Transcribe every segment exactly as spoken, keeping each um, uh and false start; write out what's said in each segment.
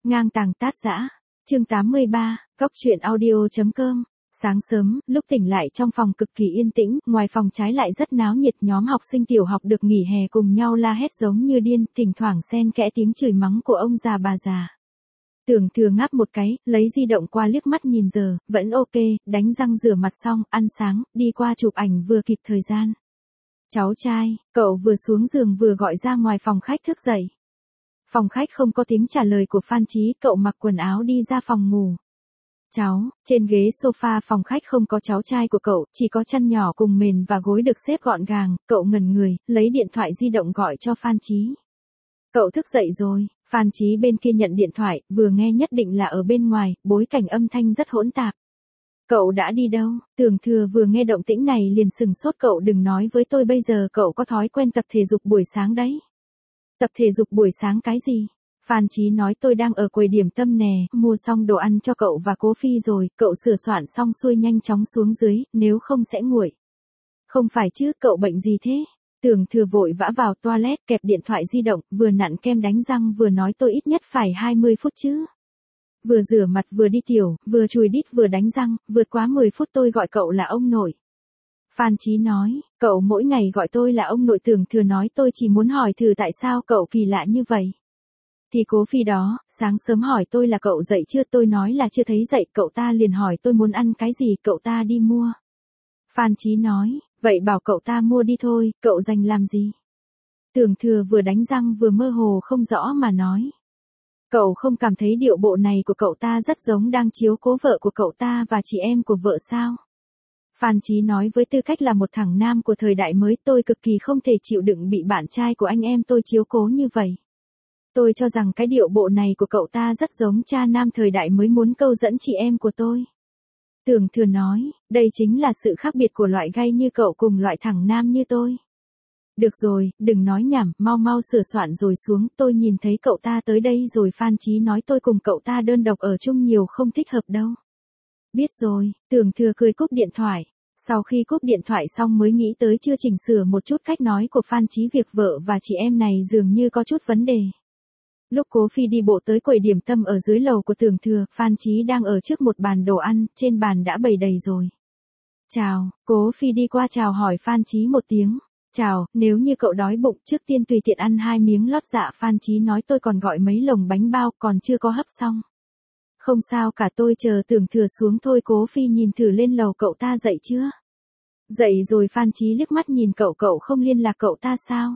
Ngang tàng tát dã. Chương tám mươi ba, Góc truyện audio chấm com. Sáng sớm, lúc tỉnh lại trong phòng cực kỳ yên tĩnh, ngoài phòng trái lại rất náo nhiệt, nhóm học sinh tiểu học được nghỉ hè cùng nhau la hét giống như điên, thỉnh thoảng xen kẽ tiếng chửi mắng của ông già bà già. Tưởng Thừa ngáp một cái, lấy di động qua liếc mắt nhìn giờ, vẫn ok, đánh răng rửa mặt xong, ăn sáng, đi qua chụp ảnh vừa kịp thời gian. Cháu trai, cậu vừa xuống giường vừa gọi ra ngoài phòng khách thức dậy. Phòng khách không có tiếng trả lời của Phan Chí, cậu mặc quần áo đi ra phòng ngủ. Cháu, trên ghế sofa phòng khách không có cháu trai của cậu, chỉ có chăn nhỏ cùng mền và gối được xếp gọn gàng, cậu ngẩn người, lấy điện thoại di động gọi cho Phan Chí. Cậu thức dậy rồi, Phan Chí bên kia nhận điện thoại, vừa nghe nhất định là ở bên ngoài, bối cảnh âm thanh rất hỗn tạp. Cậu đã đi đâu? Tưởng Thừa vừa nghe động tĩnh này liền sừng sốt, cậu đừng nói với tôi bây giờ cậu có thói quen tập thể dục buổi sáng đấy. Tập thể dục buổi sáng cái gì? Phan Chí nói tôi đang ở quầy điểm tâm nè, mua xong đồ ăn cho cậu và Cố Phi rồi, cậu sửa soạn xong xuôi nhanh chóng xuống dưới, nếu không sẽ nguội. Không phải chứ, cậu bệnh gì thế? Tưởng Thừa vội vã vào toilet kẹp điện thoại di động, vừa nặn kem đánh răng vừa nói tôi ít nhất phải hai mươi phút chứ. Vừa rửa mặt vừa đi tiểu, vừa chùi đít vừa đánh răng, vượt quá mười phút tôi gọi cậu là ông nội. Phan Chí nói, cậu mỗi ngày gọi tôi là ông nội. Tưởng Thừa nói tôi chỉ muốn hỏi thử tại sao cậu kỳ lạ như vậy. Thì Cố Phi đó, sáng sớm hỏi tôi là cậu dậy chưa, tôi nói là chưa thấy dậy, cậu ta liền hỏi tôi muốn ăn cái gì, cậu ta đi mua. Phan Chí nói, vậy bảo cậu ta mua đi thôi, cậu dành làm gì? Tưởng Thừa vừa đánh răng vừa mơ hồ không rõ mà nói. Cậu không cảm thấy điệu bộ này của cậu ta rất giống đang chiếu cố vợ của cậu ta và chị em của vợ sao? Phan Chí nói với tư cách là một thằng nam của thời đại mới, tôi cực kỳ không thể chịu đựng bị bạn trai của anh em tôi chiếu cố như vậy. Tôi cho rằng cái điệu bộ này của cậu ta rất giống cha nam thời đại mới muốn câu dẫn chị em của tôi. Tưởng Thừa nói, đây chính là sự khác biệt của loại gay như cậu cùng loại thằng nam như tôi. Được rồi, đừng nói nhảm, mau mau sửa soạn rồi xuống, tôi nhìn thấy cậu ta tới đây rồi. Phan Chí nói tôi cùng cậu ta đơn độc ở chung nhiều không thích hợp đâu. Biết rồi, Tưởng Thừa cười cúp điện thoại. Sau khi cúp điện thoại xong mới nghĩ tới chưa chỉnh sửa một chút cách nói của Phan Chí, việc vợ và chị em này dường như có chút vấn đề. Lúc Cố Phi đi bộ tới quầy điểm tâm ở dưới lầu của Tưởng Thừa, Phan Chí đang ở trước một bàn đồ ăn, trên bàn đã bày đầy rồi. Chào, Cố Phi đi qua chào hỏi Phan Chí một tiếng. Chào, nếu như cậu đói bụng trước tiên tùy tiện ăn hai miếng lót dạ. Phan Chí nói tôi còn gọi mấy lồng bánh bao còn chưa có hấp xong. Không sao cả, tôi chờ Tưởng Thừa xuống thôi. Cố Phi nhìn thử lên lầu, cậu ta dậy chưa? Dậy rồi. Phan Chí liếc mắt nhìn cậu, cậu không liên lạc cậu ta sao?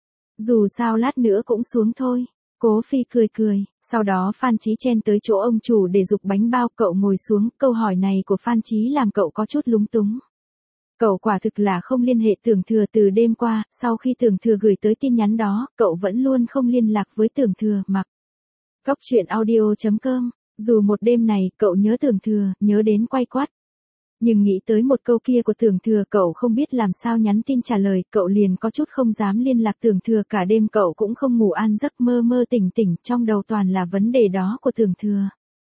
Dù sao lát nữa cũng xuống thôi. Cố Phi cười cười, sau đó Phan Chí chen tới chỗ ông chủ để giục bánh bao, cậu ngồi xuống. Câu hỏi này của Phan Chí làm cậu có chút lúng túng. Cậu quả thực là không liên hệ Tưởng Thừa từ đêm qua, sau khi Tưởng Thừa gửi tới tin nhắn đó, cậu vẫn luôn không liên lạc với Tưởng Thừa. Mặc Góc truyện audio chấm com. Dù một đêm này cậu nhớ Tưởng Thừa, nhớ đến quay quắt. Nhưng nghĩ tới một câu kia của Tưởng Thừa, cậu không biết làm sao nhắn tin trả lời, cậu liền có chút không dám liên lạc Tưởng Thừa. Cả đêm cậu cũng không ngủ an giấc, mơ mơ tỉnh tỉnh, trong đầu toàn là vấn đề đó của Tưởng Thừa.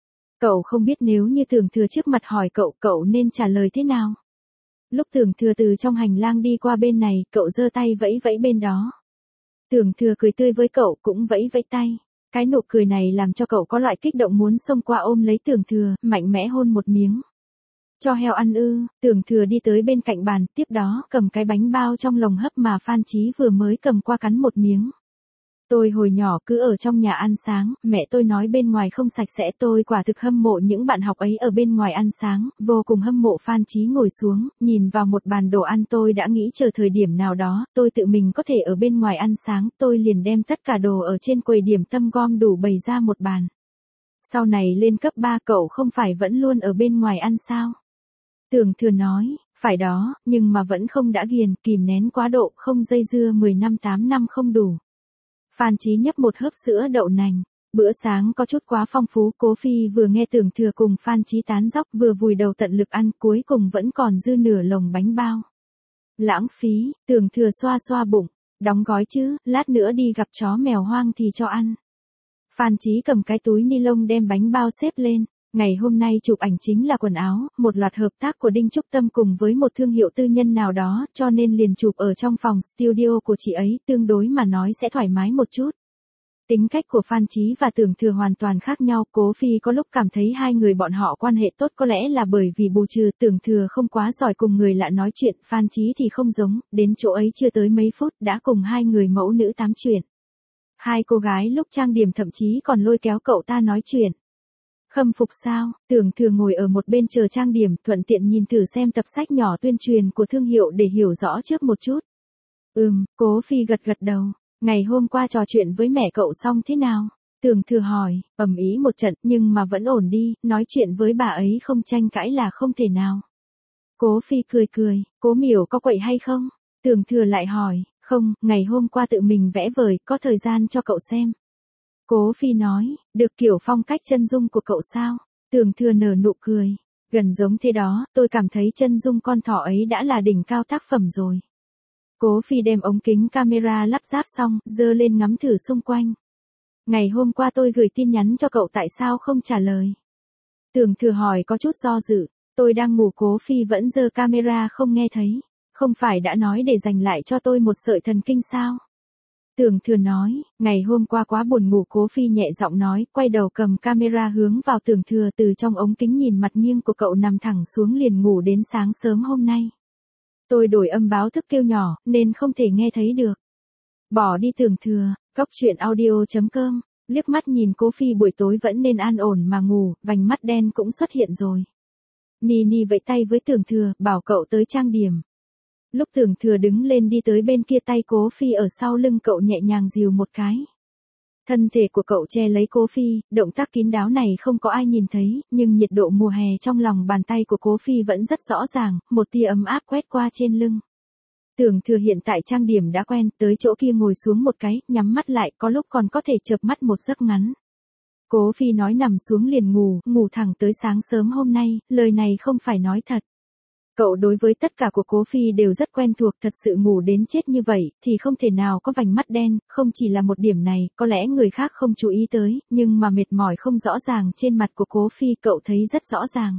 Cậu không biết nếu như Tưởng Thừa trước mặt hỏi cậu, cậu nên trả lời thế nào. Lúc Tưởng Thừa từ trong hành lang đi qua bên này, cậu giơ tay vẫy vẫy bên đó. Tưởng Thừa cười tươi với cậu, cũng vẫy vẫy tay. Cái nụ cười này làm cho cậu có loại kích động muốn xông qua ôm lấy Tưởng Thừa, mạnh mẽ hôn một miếng. Cho heo ăn ư? Tưởng Thừa đi tới bên cạnh bàn, tiếp đó cầm cái bánh bao trong lồng hấp mà Phan Chí vừa mới cầm qua cắn một miếng. Tôi hồi nhỏ cứ ở trong nhà ăn sáng, mẹ tôi nói bên ngoài không sạch sẽ, tôi quả thực hâm mộ những bạn học ấy ở bên ngoài ăn sáng, vô cùng hâm mộ. Phan Chí ngồi xuống, nhìn vào một bàn đồ ăn, tôi đã nghĩ chờ thời điểm nào đó, tôi tự mình có thể ở bên ngoài ăn sáng, tôi liền đem tất cả đồ ở trên quầy điểm tâm gom đủ bày ra một bàn. Sau này lên cấp ba cậu không phải vẫn luôn ở bên ngoài ăn sao? Tưởng Thừa nói, phải đó, nhưng mà vẫn không đã ghiền, kìm nén quá độ, không dây dưa mười năm tám năm không đủ. Phan Chí nhấp một hớp sữa đậu nành. Bữa sáng có chút quá phong phú. Cố Phi vừa nghe Tưởng Thừa cùng Phan Chí tán dóc vừa vùi đầu tận lực ăn, cuối cùng vẫn còn dư nửa lồng bánh bao. Lãng phí. Tưởng Thừa xoa xoa bụng. Đóng gói chứ, lát nữa đi gặp chó mèo hoang thì cho ăn. Phan Chí cầm cái túi ni lông đem bánh bao xếp lên. Ngày hôm nay chụp ảnh chính là quần áo, một loạt hợp tác của Đinh Trúc Tâm cùng với một thương hiệu tư nhân nào đó, cho nên liền chụp ở trong phòng studio của chị ấy, tương đối mà nói sẽ thoải mái một chút. Tính cách của Phan Chí và Tưởng Thừa hoàn toàn khác nhau, Cố Phi có lúc cảm thấy hai người bọn họ quan hệ tốt có lẽ là bởi vì bù trừ Tưởng Thừa không quá giỏi cùng người lạ nói chuyện, Phan Chí thì không giống, đến chỗ ấy chưa tới mấy phút đã cùng hai người mẫu nữ tám chuyện. Hai cô gái lúc trang điểm thậm chí còn lôi kéo cậu ta nói chuyện. Khâm phục sao? Tưởng Thừa ngồi ở một bên chờ trang điểm, thuận tiện nhìn thử xem tập sách nhỏ tuyên truyền của thương hiệu để hiểu rõ trước một chút. Ừm, Cố Phi gật gật đầu. Ngày hôm qua trò chuyện với mẹ cậu xong thế nào? Tưởng Thừa hỏi, ầm ĩ một trận nhưng mà vẫn ổn đi, nói chuyện với bà ấy không tranh cãi là không thể nào. Cố Phi cười cười, Cố Miểu có quậy hay không? Tưởng Thừa lại hỏi, không, ngày hôm qua tự mình vẽ vời, có thời gian cho cậu xem. Cố Phi nói, được kiểu phong cách chân dung của cậu sao? Tưởng Thừa nở nụ cười, gần giống thế đó, tôi cảm thấy chân dung con thỏ ấy đã là đỉnh cao tác phẩm rồi. Cố Phi đem ống kính camera lắp ráp xong, giơ lên ngắm thử xung quanh. Ngày hôm qua tôi gửi tin nhắn cho cậu tại sao không trả lời? Tưởng Thừa hỏi có chút do dự, tôi đang ngủ. Cố Phi vẫn giơ camera không nghe thấy. Không phải đã nói để dành lại cho tôi một sợi thần kinh sao? Tưởng Thừa nói, ngày hôm qua quá buồn ngủ. Cố Phi nhẹ giọng nói, quay đầu cầm camera hướng vào Tưởng Thừa, từ trong ống kính nhìn mặt nghiêng của cậu nằm thẳng xuống liền ngủ đến sáng sớm hôm nay. Tôi đổi âm báo thức kêu nhỏ, nên không thể nghe thấy được. Bỏ đi Tưởng Thừa, Cóc truyện audio chấm com, liếc mắt nhìn Cố Phi buổi tối vẫn nên an ổn mà ngủ, vành mắt đen cũng xuất hiện rồi. Nini vẫy tay với Tưởng Thừa, bảo cậu tới trang điểm. Lúc Tưởng Thừa đứng lên đi tới bên kia, tay Cố Phi ở sau lưng cậu nhẹ nhàng dìu một cái. Thân thể của cậu che lấy Cố Phi, động tác kín đáo này không có ai nhìn thấy, nhưng nhiệt độ mùa hè trong lòng bàn tay của Cố Phi vẫn rất rõ ràng, một tia ấm áp quét qua trên lưng. Tưởng Thừa hiện tại trang điểm đã quen, tới chỗ kia ngồi xuống một cái, nhắm mắt lại, có lúc còn có thể chợp mắt một giấc ngắn. Cố Phi nói nằm xuống liền ngủ, ngủ thẳng tới sáng sớm hôm nay, lời này không phải nói thật. Cậu đối với tất cả của Cố Phi đều rất quen thuộc, thật sự ngủ đến chết như vậy, thì không thể nào có vành mắt đen, không chỉ là một điểm này, có lẽ người khác không chú ý tới, nhưng mà mệt mỏi không rõ ràng trên mặt của Cố Phi cậu thấy rất rõ ràng.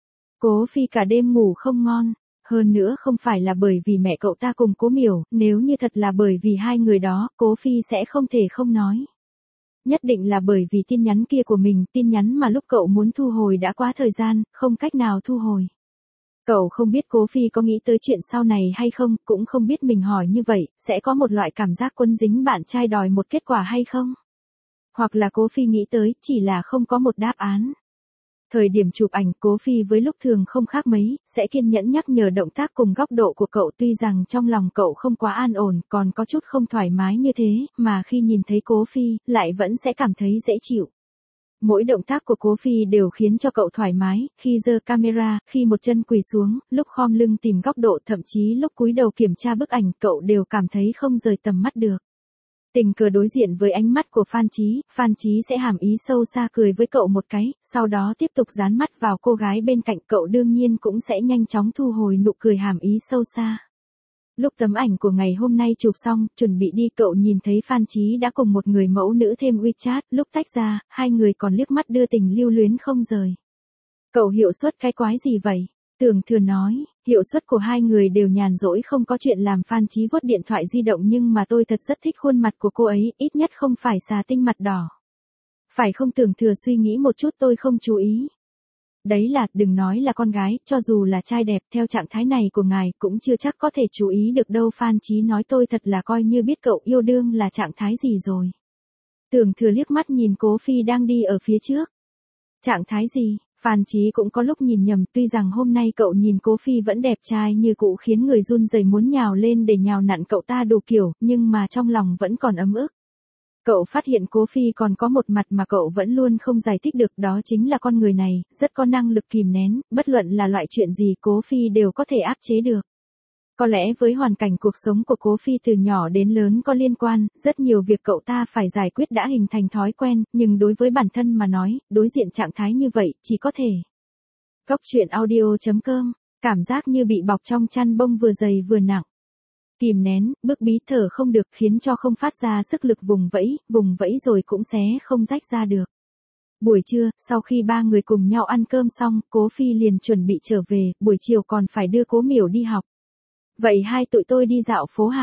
Cố Phi cả đêm ngủ không ngon, hơn nữa không phải là bởi vì mẹ cậu ta cùng Cố Miểu, nếu như thật là bởi vì hai người đó, Cố Phi sẽ không thể không nói. Nhất định là bởi vì tin nhắn kia của mình, tin nhắn mà lúc cậu muốn thu hồi đã quá thời gian, không cách nào thu hồi. Cậu không biết Cố Phi có nghĩ tới chuyện sau này hay không, cũng không biết mình hỏi như vậy, sẽ có một loại cảm giác quấn dính bạn trai đòi một kết quả hay không. Hoặc là Cố Phi nghĩ tới, chỉ là không có một đáp án. Thời điểm chụp ảnh, Cố Phi với lúc thường không khác mấy, sẽ kiên nhẫn nhắc nhở động tác cùng góc độ của cậu, tuy rằng trong lòng cậu không quá an ổn, còn có chút không thoải mái như thế, mà khi nhìn thấy Cố Phi, lại vẫn sẽ cảm thấy dễ chịu. Mỗi động tác của Cố Phi đều khiến cho cậu thoải mái, khi giơ camera, khi một chân quỳ xuống, lúc khom lưng tìm góc độ, thậm chí lúc cúi đầu kiểm tra bức ảnh, cậu đều cảm thấy không rời tầm mắt được. Tình cờ đối diện với ánh mắt của Phan Chí, Phan Chí sẽ hàm ý sâu xa cười với cậu một cái, sau đó tiếp tục dán mắt vào cô gái bên cạnh, cậu đương nhiên cũng sẽ nhanh chóng thu hồi nụ cười hàm ý sâu xa. Lúc tấm ảnh của ngày hôm nay chụp xong, chuẩn bị đi, cậu nhìn thấy Phan Chí đã cùng một người mẫu nữ thêm WeChat, lúc tách ra, hai người còn liếc mắt đưa tình lưu luyến không rời. Cậu hiệu suất cái quái gì vậy? Tưởng Thừa nói, hiệu suất của hai người đều nhàn rỗi không có chuyện làm. Phan Chí vuốt điện thoại di động, nhưng mà tôi thật rất thích khuôn mặt của cô ấy, ít nhất không phải xà tinh mặt đỏ. Phải không? Tưởng Thừa suy nghĩ một chút, tôi không chú ý. Đấy là, đừng nói là con gái, cho dù là trai đẹp, theo trạng thái này của ngài, cũng chưa chắc có thể chú ý được đâu. Phan Chí nói, tôi thật là coi như biết cậu yêu đương là trạng thái gì rồi. Tưởng Thừa liếc mắt nhìn Cố Phi đang đi ở phía trước. Trạng thái gì? Phan Chí cũng có lúc nhìn nhầm, tuy rằng hôm nay cậu nhìn Cố Phi vẫn đẹp trai như cũ khiến người run rẩy muốn nhào lên để nhào nặn cậu ta đủ kiểu, nhưng mà trong lòng vẫn còn ấm ức. Cậu phát hiện Cố Phi còn có một mặt mà cậu vẫn luôn không giải thích được, đó chính là con người này, rất có năng lực kìm nén, bất luận là loại chuyện gì Cố Phi đều có thể áp chế được. Có lẽ với hoàn cảnh cuộc sống của Cố Phi từ nhỏ đến lớn có liên quan, rất nhiều việc cậu ta phải giải quyết đã hình thành thói quen, nhưng đối với bản thân mà nói, đối diện trạng thái như vậy, chỉ có thể. Cóc truyện audio chấm com, cảm giác như bị bọc trong chăn bông vừa dày vừa nặng. Kìm nén, bức bí thở không được khiến cho không phát ra sức lực, vùng vẫy, vùng vẫy rồi cũng xé không rách ra được. Buổi trưa, sau khi ba người cùng nhau ăn cơm xong, Cố Phi liền chuẩn bị trở về, buổi chiều còn phải đưa Cố Miểu đi học. Vậy hai tụi tôi đi dạo phố hả?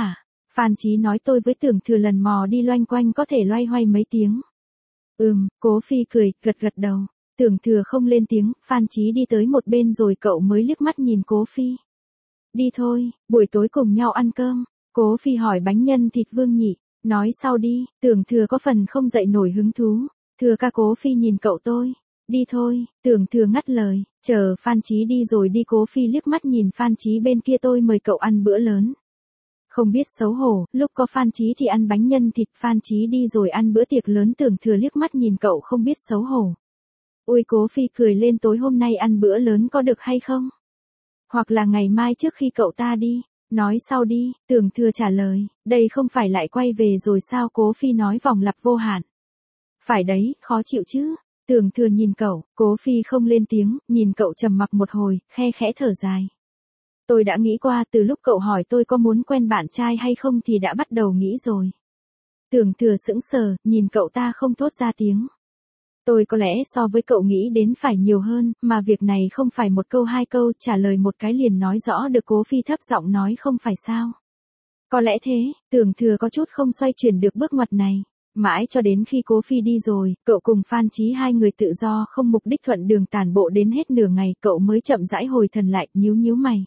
Phan Chí nói tôi với Tưởng Thừa lần mò đi loanh quanh có thể loay hoay mấy tiếng. Ừm, Cố Phi cười, gật gật đầu. Tưởng Thừa không lên tiếng, Phan Chí đi tới một bên rồi cậu mới liếc mắt nhìn Cố Phi. Đi thôi, buổi tối cùng nhau ăn cơm. Cố Phi hỏi bánh nhân thịt Vương Nhị. Nói sau đi, Tưởng Thừa có phần không dậy nổi hứng thú. Thừa ca. Cố Phi nhìn cậu tôi. Đi thôi, Tưởng Thừa ngắt lời. Chờ Phan Chí đi rồi đi. Cố Phi liếc mắt nhìn Phan Chí bên kia. Tôi mời cậu ăn bữa lớn. Không biết xấu hổ, lúc có Phan Chí thì ăn bánh nhân thịt, Phan Chí đi rồi ăn bữa tiệc lớn. Tưởng Thừa liếc mắt nhìn cậu không biết xấu hổ. Ôi, Cố Phi cười lên, tối hôm nay ăn bữa lớn có được hay không? Hoặc là ngày mai trước khi cậu ta đi. Nói sau đi, Tưởng Thừa trả lời. Đây không phải lại quay về rồi sao? Cố Phi nói vòng lặp vô hạn. Phải đấy, khó chịu chứ. Tưởng Thừa nhìn cậu, Cố Phi không lên tiếng, nhìn cậu trầm mặc một hồi, khe khẽ thở dài. Tôi đã nghĩ qua, từ lúc cậu hỏi tôi có muốn quen bạn trai hay không thì đã bắt đầu nghĩ rồi. Tưởng Thừa sững sờ, nhìn cậu ta không thốt ra tiếng. Tôi có lẽ so với cậu nghĩ đến phải nhiều hơn, mà việc này không phải một câu hai câu, trả lời một cái liền nói rõ được. Cố Phi thấp giọng nói, không phải sao? Có lẽ thế. Tưởng Thừa có chút không xoay chuyển được bước ngoặt này. Mãi cho đến khi Cố Phi đi rồi, cậu cùng Phan Chí hai người tự do không mục đích thuận đường tản bộ đến hết nửa ngày, cậu mới chậm rãi hồi thần lại, nhíu nhíu mày.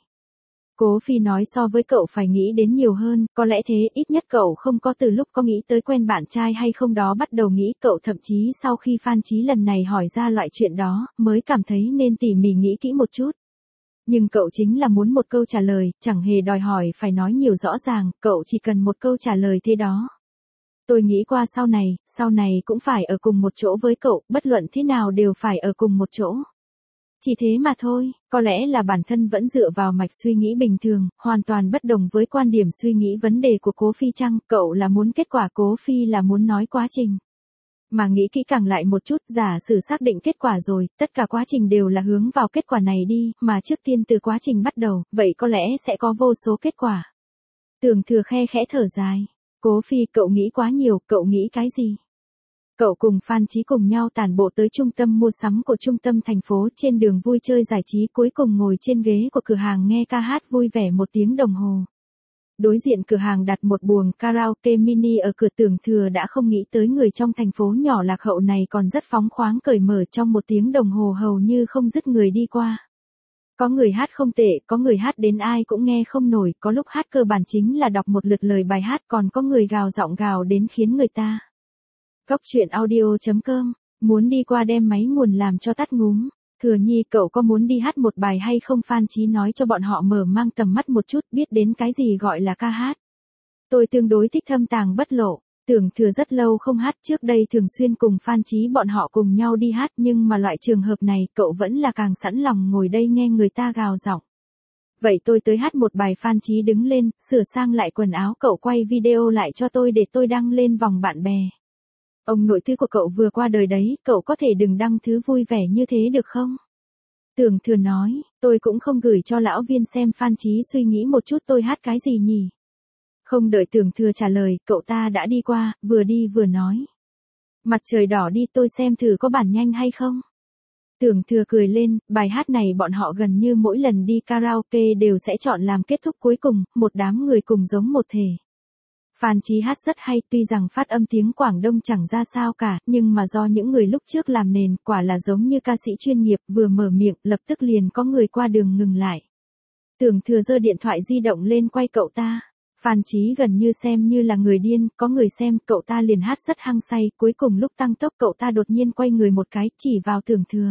Cố Phi nói so với cậu phải nghĩ đến nhiều hơn, có lẽ thế, ít nhất cậu không có từ lúc có nghĩ tới quen bạn trai hay không đó bắt đầu nghĩ. Cậu thậm chí sau khi Phan Chí lần này hỏi ra loại chuyện đó, mới cảm thấy nên tỉ mỉ nghĩ kỹ một chút. Nhưng cậu chính là muốn một câu trả lời, chẳng hề đòi hỏi phải nói nhiều rõ ràng, cậu chỉ cần một câu trả lời thế đó. Tôi nghĩ qua sau này, sau này cũng phải ở cùng một chỗ với cậu, bất luận thế nào đều phải ở cùng một chỗ. Chỉ thế mà thôi, có lẽ là bản thân vẫn dựa vào mạch suy nghĩ bình thường, hoàn toàn bất đồng với quan điểm suy nghĩ vấn đề của Cố Phi chăng? Cậu là muốn kết quả, Cố Phi là muốn nói quá trình. Mà nghĩ kỹ càng lại một chút, giả sử xác định kết quả rồi, tất cả quá trình đều là hướng vào kết quả này đi, mà trước tiên từ quá trình bắt đầu, vậy có lẽ sẽ có vô số kết quả. Tưởng Thừa khe khẽ thở dài. Cố Phi, cậu nghĩ quá nhiều, cậu nghĩ cái gì? Cậu cùng Phan Chí cùng nhau tản bộ tới trung tâm mua sắm của trung tâm thành phố, trên đường vui chơi giải trí, cuối cùng ngồi trên ghế của cửa hàng nghe ca hát vui vẻ một tiếng đồng hồ. Đối diện cửa hàng đặt một buồng karaoke mini ở cửa. Tưởng Thừa đã không nghĩ tới người trong thành phố nhỏ lạc hậu này còn rất phóng khoáng cởi mở, trong một tiếng đồng hồ hầu như không dứt người đi qua. Có người hát không tệ, có người hát đến ai cũng nghe không nổi, có lúc hát cơ bản chính là đọc một lượt lời bài hát, còn có người gào giọng gào đến khiến người ta. Góc truyện audio chấm com, muốn đi qua đem máy nguồn làm cho tắt ngúm. Thừa Nhi, cậu có muốn đi hát một bài hay không? Phan Chí nói cho bọn họ mở mang tầm mắt một chút, biết đến cái gì gọi là ca hát. Tôi tương đối thích thâm tàng bất lộ. Tưởng Thừa rất lâu không hát, trước đây thường xuyên cùng Phan Chí bọn họ cùng nhau đi hát, nhưng mà loại trường hợp này cậu vẫn là càng sẵn lòng ngồi đây nghe người ta gào giọng. Vậy tôi tới hát một bài. Phan Chí đứng lên, sửa sang lại quần áo, cậu quay video lại cho tôi để tôi đăng lên vòng bạn bè. Ông nội tư của cậu vừa qua đời đấy, cậu có thể đừng đăng thứ vui vẻ như thế được không? Tưởng Thừa nói, tôi cũng không gửi cho lão viên xem. Phan Chí suy nghĩ một chút, tôi hát cái gì nhỉ? Không đợi Tưởng Thừa trả lời, cậu ta đã đi qua, vừa đi vừa nói. Mặt trời đỏ đi, tôi xem thử có bản nhanh hay không? Tưởng Thừa cười lên, bài hát này bọn họ gần như mỗi lần đi karaoke đều sẽ chọn làm kết thúc cuối cùng, một đám người cùng giống một thể. Phan Chí hát rất hay, tuy rằng phát âm tiếng Quảng Đông chẳng ra sao cả, nhưng mà do những người lúc trước làm nền, quả là giống như ca sĩ chuyên nghiệp, vừa mở miệng, lập tức liền có người qua đường ngừng lại. Tưởng Thừa giơ điện thoại di động lên quay cậu ta. Phan Chí gần như xem như là người điên, có người xem, cậu ta liền hát rất hăng say, cuối cùng lúc tăng tốc cậu ta đột nhiên quay người một cái, chỉ vào Tưởng Thừa.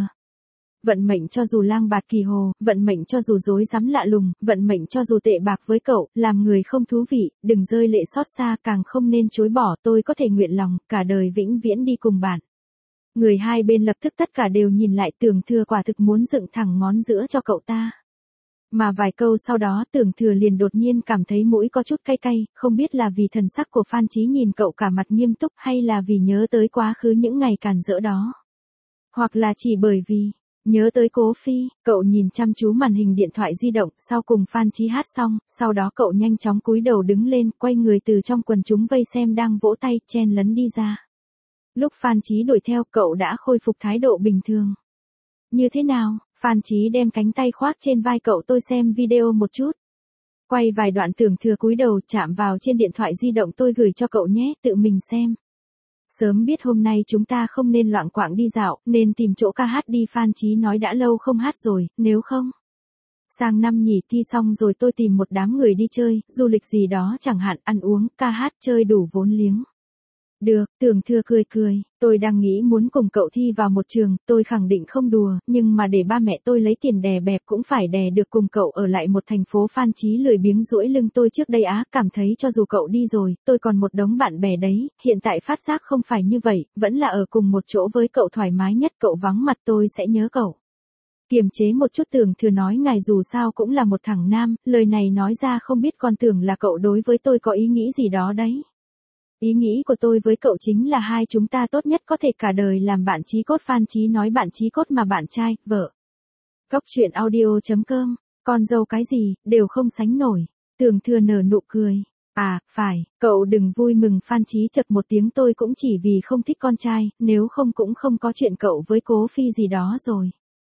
Vận mệnh cho dù lang bạt kỳ hồ, vận mệnh cho dù dối rắm lạ lùng, vận mệnh cho dù tệ bạc với cậu, làm người không thú vị, đừng rơi lệ xót xa, càng không nên chối bỏ, tôi có thể nguyện lòng, cả đời vĩnh viễn đi cùng bạn. Người hai bên lập tức tất cả đều nhìn lại. Tưởng Thừa quả thực muốn dựng thẳng ngón giữa cho cậu ta. Mà vài câu sau đó Tưởng Thừa liền đột nhiên cảm thấy mũi có chút cay cay, không biết là vì thần sắc của Phan Chí nhìn cậu cả mặt nghiêm túc hay là vì nhớ tới quá khứ những ngày càn rỡ đó. Hoặc là chỉ bởi vì nhớ tới Cố Phi. Cậu nhìn chăm chú màn hình điện thoại di động, sau cùng Phan Chí hát xong, sau đó cậu nhanh chóng cúi đầu đứng lên, quay người từ trong quần chúng vây xem đang vỗ tay, chen lấn đi ra. Lúc Phan Chí đuổi theo, cậu đã khôi phục thái độ bình thường. Như thế nào? Phan Chí đem cánh tay khoác trên vai cậu, tôi xem video một chút. Quay vài đoạn Tưởng Thừa cúi đầu chạm vào trên điện thoại di động tôi gửi cho cậu nhé, tự mình xem. Sớm biết hôm nay chúng ta không nên loạng quạng đi dạo, nên tìm chỗ ca hát đi. Phan Chí nói đã lâu không hát rồi, nếu không. Sang năm nhỉ, thi xong rồi tôi tìm một đám người đi chơi, du lịch gì đó chẳng hạn, ăn uống, ca hát, chơi đủ vốn liếng. Được, Tưởng Thừa cười cười, tôi đang nghĩ muốn cùng cậu thi vào một trường, tôi khẳng định không đùa, nhưng mà để ba mẹ tôi lấy tiền đè bẹp cũng phải đè được cùng cậu ở lại một thành phố. Phan Chí lười biếng duỗi lưng tôi trước đây á, cảm thấy cho dù cậu đi rồi, tôi còn một đống bạn bè đấy, hiện tại phát giác không phải như vậy, vẫn là ở cùng một chỗ với cậu thoải mái nhất, cậu vắng mặt tôi sẽ nhớ cậu. Kiềm chế một chút, Tưởng Thừa nói ngài dù sao cũng là một thằng nam, lời này nói ra không biết còn tưởng là cậu đối với tôi có ý nghĩ gì đó đấy. Ý nghĩ của tôi với cậu chính là hai chúng ta tốt nhất có thể cả đời làm bạn chí cốt. Phan Chí nói bạn chí cốt mà bạn trai, vợ. Cóc truyện audio chấm com, con dâu cái gì, đều không sánh nổi. Tưởng Thừa nở nụ cười. À, phải, cậu đừng vui mừng. Phan Chí chậc một tiếng, tôi cũng chỉ vì không thích con trai, nếu không cũng không có chuyện cậu với Cố Phi gì đó rồi.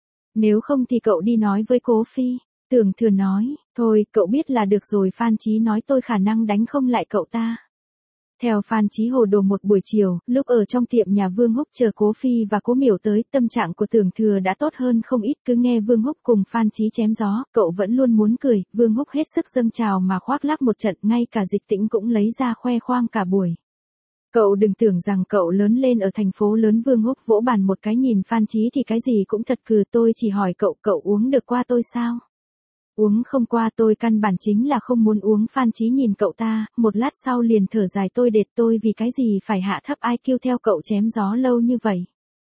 Nếu không thì cậu đi nói với Cố Phi. Tưởng Thừa nói, thôi, cậu biết là được rồi. Phan Chí nói tôi khả năng đánh không lại cậu ta. Theo Phan Chí hồ đồ một buổi chiều, lúc ở trong tiệm nhà Vương Húc chờ Cố Phi và Cố Miểu tới, tâm trạng của Tưởng Thừa đã tốt hơn không ít. Cứ nghe Vương Húc cùng Phan Chí chém gió, cậu vẫn luôn muốn cười. Vương Húc hết sức dâng trào mà khoác lác một trận, ngay cả Dịch Tĩnh cũng lấy ra khoe khoang cả buổi. Cậu đừng tưởng rằng cậu lớn lên ở thành phố lớn. Vương Húc vỗ bàn một cái, nhìn Phan Chí thì cái gì cũng thật cừ. Tôi chỉ hỏi cậu, cậu uống được qua tôi sao? Uống không qua tôi, căn bản chính là không muốn uống. Phan Chí nhìn cậu ta, một lát sau liền thở dài, tôi đệt tôi vì cái gì phải hạ thấp i kiu theo cậu chém gió lâu như vậy.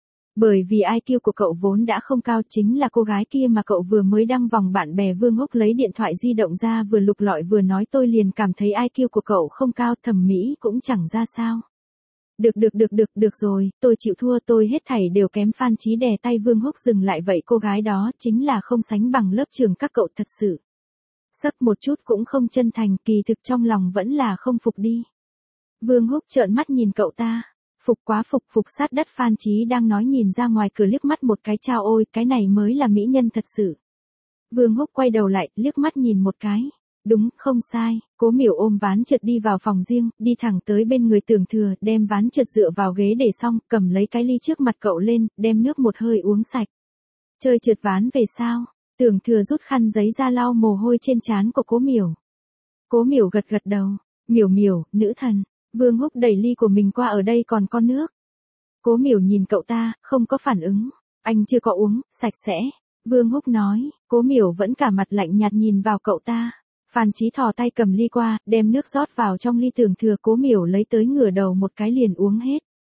Bởi vì i kiu của cậu vốn đã không cao, chính là cô gái kia mà cậu vừa mới đăng vòng bạn bè. Vương Húc lấy điện thoại di động ra vừa lục lọi vừa nói, tôi liền cảm thấy i kiu của cậu không cao, thẩm mỹ cũng chẳng ra sao. Được được được được, được rồi, tôi chịu thua, tôi hết thảy đều kém. Phan Chí đè tay Vương Húc dừng lại, vậy cô gái đó chính là không sánh bằng lớp trường các cậu thật sự. Sấp một chút cũng không chân thành, kỳ thực trong lòng vẫn là không phục đi. Vương Húc trợn mắt nhìn cậu ta. Phục quá phục, phục sát đất. Phan Chí đang nói nhìn ra ngoài cửa liếc mắt một cái, chao ôi, cái này mới là mỹ nhân thật sự. Vương Húc quay đầu lại, liếc mắt nhìn một cái. Đúng, không sai. Cố Miểu ôm ván trượt đi vào phòng riêng, đi thẳng tới bên người Tưởng Thừa, đem ván trượt dựa vào ghế để xong, cầm lấy cái ly trước mặt cậu lên, đem nước một hơi uống sạch. Chơi trượt ván về sao? Tưởng Thừa rút khăn giấy ra lau mồ hôi trên trán của Cố Miểu. Cố Miểu gật gật đầu. Miểu Miểu, nữ thần. Vương Húc đẩy ly của mình qua, ở đây còn có nước. Cố Miểu nhìn cậu ta, không có phản ứng. Anh chưa có uống, sạch sẽ. Vương Húc nói. Cố Miểu vẫn cả mặt lạnh nhạt nhìn vào cậu ta. Phan Chí thò tay cầm ly qua, đem nước rót vào trong ly. Tưởng Thừa Cố Miểu lấy tới ngửa đầu một cái liền uống hết.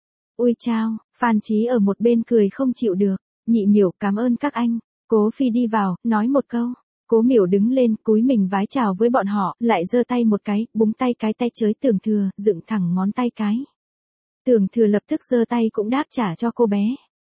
Ui chao, Phan Chí ở một bên cười không chịu được. Nhị Miểu, cảm ơn các anh. Cố Phi đi vào, nói một câu. Cố Miểu đứng lên, cúi mình vái chào với bọn họ, lại giơ tay một cái, búng tay cái tay chới Tưởng Thừa, dựng thẳng ngón tay cái. Tưởng Thừa lập tức giơ tay cũng đáp trả cho cô bé.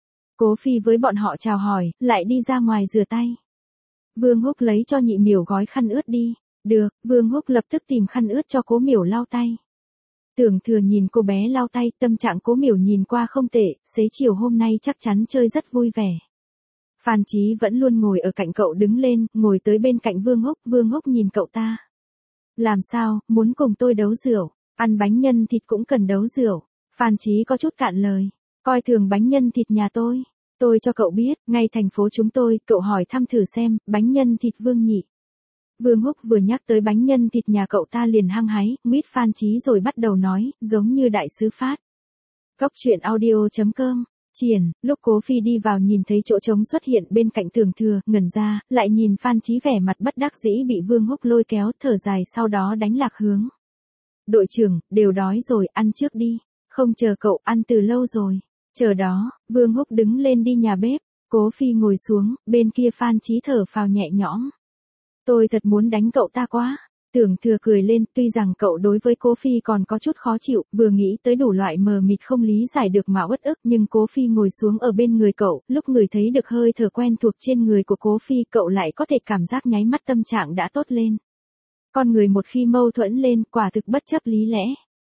Cố Phi với bọn họ chào hỏi, lại đi ra ngoài rửa tay. Vương Húc lấy cho Nhị Miểu gói khăn ướt đi. Được, Vương Húc lập tức tìm khăn ướt cho Cố Miểu lau tay. Tưởng Thừa nhìn cô bé lau tay, tâm trạng Cố Miểu nhìn qua không tệ, xế chiều hôm nay chắc chắn chơi rất vui vẻ. Phan Chí vẫn luôn ngồi ở cạnh cậu, đứng lên, ngồi tới bên cạnh Vương Húc. Vương Húc nhìn cậu ta. Làm sao, muốn cùng tôi đấu rượu, ăn bánh nhân thịt cũng cần đấu rượu. Phan Chí có chút cạn lời, coi thường bánh nhân thịt nhà tôi. Tôi cho cậu biết, ngay thành phố chúng tôi, cậu hỏi thăm thử xem, bánh nhân thịt Vương nhị. Vương Húc vừa nhắc tới bánh nhân thịt nhà cậu ta liền hăng hái, mít Phan Chí rồi bắt đầu nói, giống như đại sứ Phát. Cóc truyện audio chấm com. Triển, lúc Cố Phi đi vào nhìn thấy chỗ trống xuất hiện bên cạnh Tưởng Thừa, ngẩn ra, lại nhìn Phan Chí vẻ mặt bất đắc dĩ bị Vương Húc lôi kéo, thở dài sau đó đánh lạc hướng. Đội trưởng, đều đói rồi, ăn trước đi. Không chờ cậu, ăn từ lâu rồi. Chờ đó, Vương Húc đứng lên đi nhà bếp. Cố Phi ngồi xuống, bên kia Phan Chí thở phào nhẹ nhõm. Tôi thật muốn đánh cậu ta quá. Tưởng Thừa cười lên, tuy rằng cậu đối với Cố Phi còn có chút khó chịu, vừa nghĩ tới đủ loại mờ mịt không lý giải được mà uất ức, nhưng Cố Phi ngồi xuống ở bên người cậu, lúc người thấy được hơi thở quen thuộc trên người của Cố Phi, cậu lại có thể cảm giác nháy mắt tâm trạng đã tốt lên. Con người một khi mâu thuẫn lên, quả thực bất chấp lý lẽ.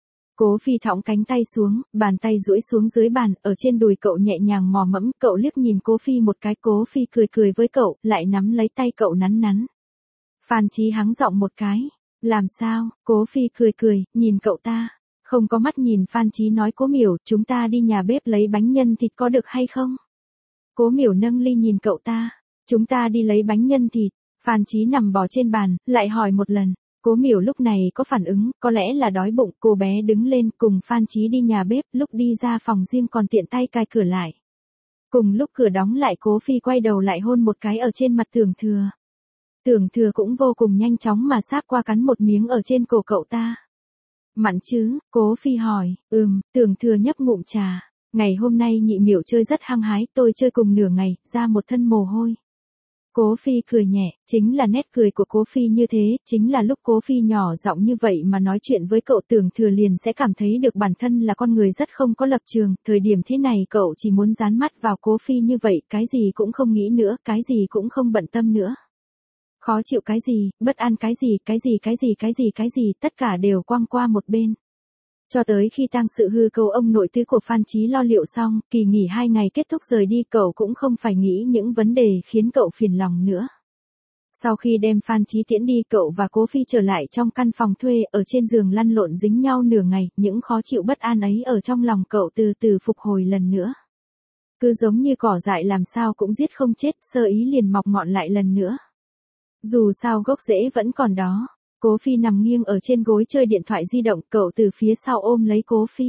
Cố Phi thõng cánh tay xuống, bàn tay duỗi xuống dưới bàn, ở trên đùi cậu nhẹ nhàng mò mẫm, cậu liếc nhìn Cố Phi một cái, Cố Phi cười cười với cậu, lại nắm lấy tay cậu nắn nắn. Phan Chí hắng giọng một cái. Làm sao? Cố Phi cười cười, nhìn cậu ta. Không có mắt nhìn Phan Chí nói Cố Miểu, chúng ta đi nhà bếp lấy bánh nhân thịt có được hay không? Cố Miểu nâng ly nhìn cậu ta. Chúng ta đi lấy bánh nhân thịt. Phan Chí nằm bò trên bàn, lại hỏi một lần. Cố Miểu lúc này có phản ứng, có lẽ là đói bụng, cô bé đứng lên cùng Phan Chí đi nhà bếp, lúc đi ra phòng riêng còn tiện tay cài cửa lại. Cùng lúc cửa đóng lại Cố Phi quay đầu lại hôn một cái ở trên mặt Tưởng Thừa. Tưởng Thừa cũng vô cùng nhanh chóng mà sát qua cắn một miếng ở trên cổ cậu ta. Mặn chứ? Cố Phi hỏi. Ừm, Tưởng Thừa nhấp ngụm trà. Ngày hôm nay nhị miểu chơi rất hăng hái, tôi chơi cùng nửa ngày, ra một thân mồ hôi. Cố Phi cười nhẹ, chính là nét cười của Cố Phi như thế, chính là lúc Cố Phi nhỏ giọng như vậy mà nói chuyện với cậu Tưởng Thừa liền sẽ cảm thấy được bản thân là con người rất không có lập trường, thời điểm thế này cậu chỉ muốn dán mắt vào Cố Phi như vậy, cái gì cũng không nghĩ nữa, cái gì cũng không bận tâm nữa. Khó chịu cái gì, bất an cái gì, cái gì cái gì cái gì cái gì, tất cả đều quăng qua một bên. Cho tới khi tang sự hư cầu ông nội tứ của Phan Chí lo liệu xong, kỳ nghỉ hai ngày kết thúc rời đi cậu cũng không phải nghĩ những vấn đề khiến cậu phiền lòng nữa. Sau khi đem Phan Chí tiễn đi cậu và Cố Phi trở lại trong căn phòng thuê ở trên giường lăn lộn dính nhau nửa ngày, những khó chịu bất an ấy ở trong lòng cậu từ từ phục hồi lần nữa. Cứ giống như cỏ dại làm sao cũng giết không chết, sơ ý liền mọc ngọn lại lần nữa. Dù sao gốc rễ vẫn còn đó. Cố Phi nằm nghiêng ở trên gối chơi điện thoại di động, cậu từ phía sau ôm lấy Cố Phi.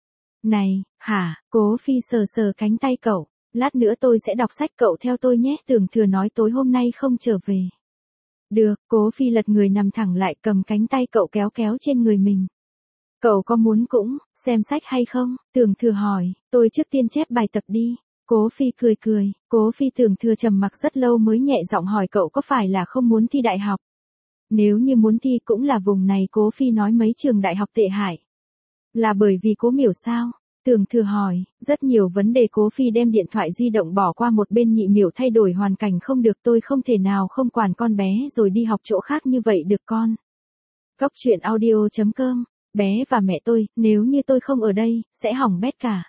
Này, hả? Cố Phi sờ sờ cánh tay cậu. Lát nữa tôi sẽ đọc sách cậu theo tôi nhé. Tưởng Thừa nói tối hôm nay không trở về. Được, Cố Phi lật người nằm thẳng lại cầm cánh tay cậu kéo kéo trên người mình. Cậu có muốn cũng, xem sách hay không? Tưởng Thừa hỏi, tôi trước tiên chép bài tập đi. Cố Phi cười cười, Cố Phi Tưởng Thừa trầm mặc rất lâu mới nhẹ giọng hỏi cậu có phải là không muốn thi đại học? Nếu như muốn thi cũng là vùng này, Cố Phi nói mấy trường đại học tệ hại. Là bởi vì Cố Miểu sao? Tưởng Thừa hỏi, rất nhiều vấn đề Cố Phi đem điện thoại di động bỏ qua một bên, nhị miểu thay đổi hoàn cảnh không được, tôi không thể nào không quản con bé rồi đi học chỗ khác như vậy được con. Cóc truyện audio chấm com, bé và mẹ tôi, nếu như tôi không ở đây, sẽ hỏng bét cả.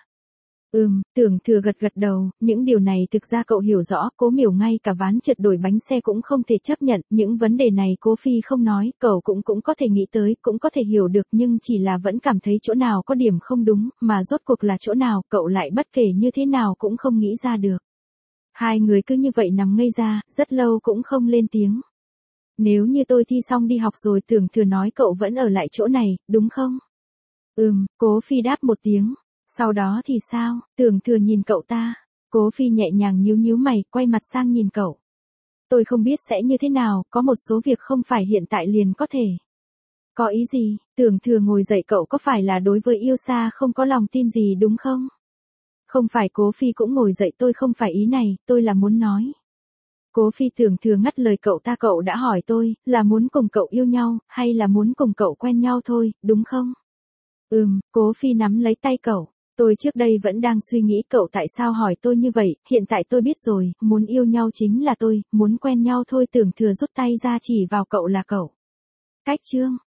Ừm, Tưởng Thừa gật gật đầu, những điều này thực ra cậu hiểu rõ, Cố Miểu ngay cả ván trượt đổi bánh xe cũng không thể chấp nhận, những vấn đề này Cố Phi không nói, cậu cũng cũng có thể nghĩ tới, cũng có thể hiểu được nhưng chỉ là vẫn cảm thấy chỗ nào có điểm không đúng, mà rốt cuộc là chỗ nào, cậu lại bất kể như thế nào cũng không nghĩ ra được. Hai người cứ như vậy nằm ngây ra, rất lâu cũng không lên tiếng. Nếu như tôi thi xong đi học rồi, Tưởng Thừa nói cậu vẫn ở lại chỗ này, đúng không? Ừm, Cố Phi đáp một tiếng. Sau đó thì sao? Tưởng Thừa nhìn cậu ta. Cố Phi nhẹ nhàng nhíu nhíu mày, quay mặt sang nhìn cậu. Tôi không biết sẽ như thế nào, có một số việc không phải hiện tại liền có thể. Có ý gì? Tưởng Thừa ngồi dậy, cậu có phải là đối với yêu xa không có lòng tin gì đúng không? Không phải. Cố Phi cũng ngồi dậy, tôi không phải ý này, tôi là muốn nói. Cố Phi Tưởng Thừa ngắt lời cậu ta, cậu đã hỏi tôi, là muốn cùng cậu yêu nhau, hay là muốn cùng cậu quen nhau thôi, đúng không? Ừm, Cố Phi nắm lấy tay cậu. Tôi trước đây vẫn đang suy nghĩ cậu tại sao hỏi tôi như vậy, hiện tại tôi biết rồi, muốn yêu nhau chính là tôi, muốn quen nhau thôi. Tưởng Thừa rút tay ra chỉ vào cậu là cậu. Cách chương.